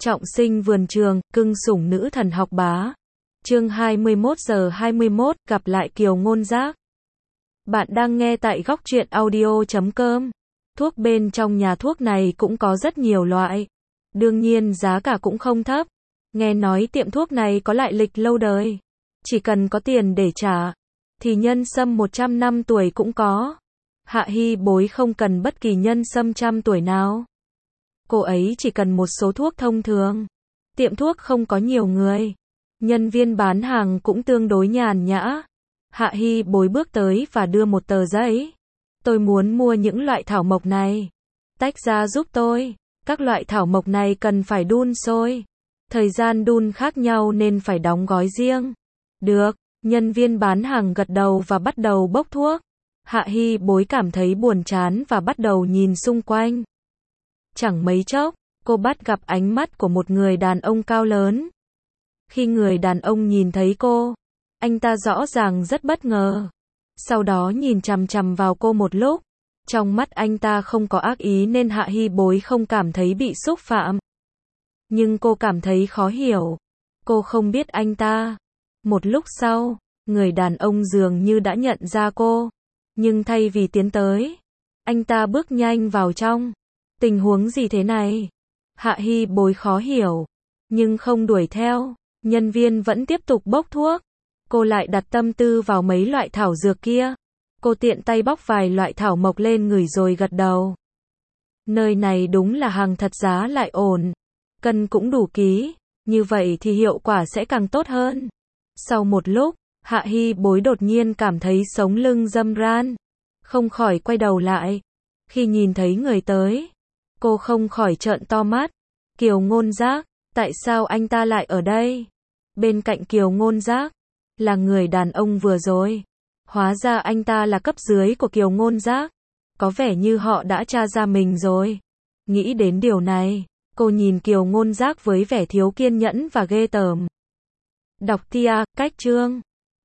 Trọng sinh vườn trường, cưng sủng nữ thần học bá. Chương 21:21, gặp lại Kiều Ngôn Giác. Bạn đang nghe tại góc truyện audio.com. Thuốc bên trong nhà thuốc này cũng có rất nhiều loại. Đương nhiên giá cả cũng không thấp. Nghe nói tiệm thuốc này có lại lịch lâu đời. Chỉ cần có tiền để trả, thì nhân sâm 100 năm tuổi cũng có. Hạ Hy Bối không cần bất kỳ nhân sâm trăm tuổi nào. Cô ấy chỉ cần một số thuốc thông thường. Tiệm thuốc không có nhiều người. Nhân viên bán hàng cũng tương đối nhàn nhã. Hạ Hy Bối bước tới và đưa một tờ giấy. Tôi muốn mua những loại thảo mộc này. Tách ra giúp tôi. Các loại thảo mộc này cần phải đun sôi. Thời gian đun khác nhau nên phải đóng gói riêng. Được, nhân viên bán hàng gật đầu và bắt đầu bốc thuốc. Hạ Hy Bối cảm thấy buồn chán và bắt đầu nhìn xung quanh. Chẳng mấy chốc, cô bắt gặp ánh mắt của một người đàn ông cao lớn. Khi người đàn ông nhìn thấy cô, anh ta rõ ràng rất bất ngờ. Sau đó nhìn chằm chằm vào cô một lúc. Trong mắt anh ta không có ác ý nên Hạ Hy Bối không cảm thấy bị xúc phạm. Nhưng cô cảm thấy khó hiểu. Cô không biết anh ta. Một lúc sau, người đàn ông dường như đã nhận ra cô. Nhưng thay vì tiến tới, anh ta bước nhanh vào trong. Tình huống gì thế này? Hạ Hy Bối khó hiểu, nhưng không đuổi theo. Nhân viên vẫn tiếp tục bốc thuốc. Cô lại đặt tâm tư vào mấy loại thảo dược kia. Cô tiện tay bóc vài loại thảo mộc lên ngửi rồi gật đầu. Nơi này đúng là hàng thật giá lại ổn. Cân cũng đủ ký, như vậy thì hiệu quả sẽ càng tốt hơn. Sau một lúc, Hạ Hy Bối đột nhiên cảm thấy sống lưng râm ran. Không khỏi quay đầu lại. Khi nhìn thấy người tới, cô không khỏi trợn to mắt. Kiều Ngôn Giác, tại sao anh ta lại ở đây? Bên cạnh Kiều Ngôn Giác, là người đàn ông vừa rồi. Hóa ra anh ta là cấp dưới của Kiều Ngôn Giác. Có vẻ như họ đã tra ra mình rồi. Nghĩ đến điều này, cô nhìn Kiều Ngôn Giác với vẻ thiếu kiên nhẫn và ghê tởm. Đọc Tia, cách chương.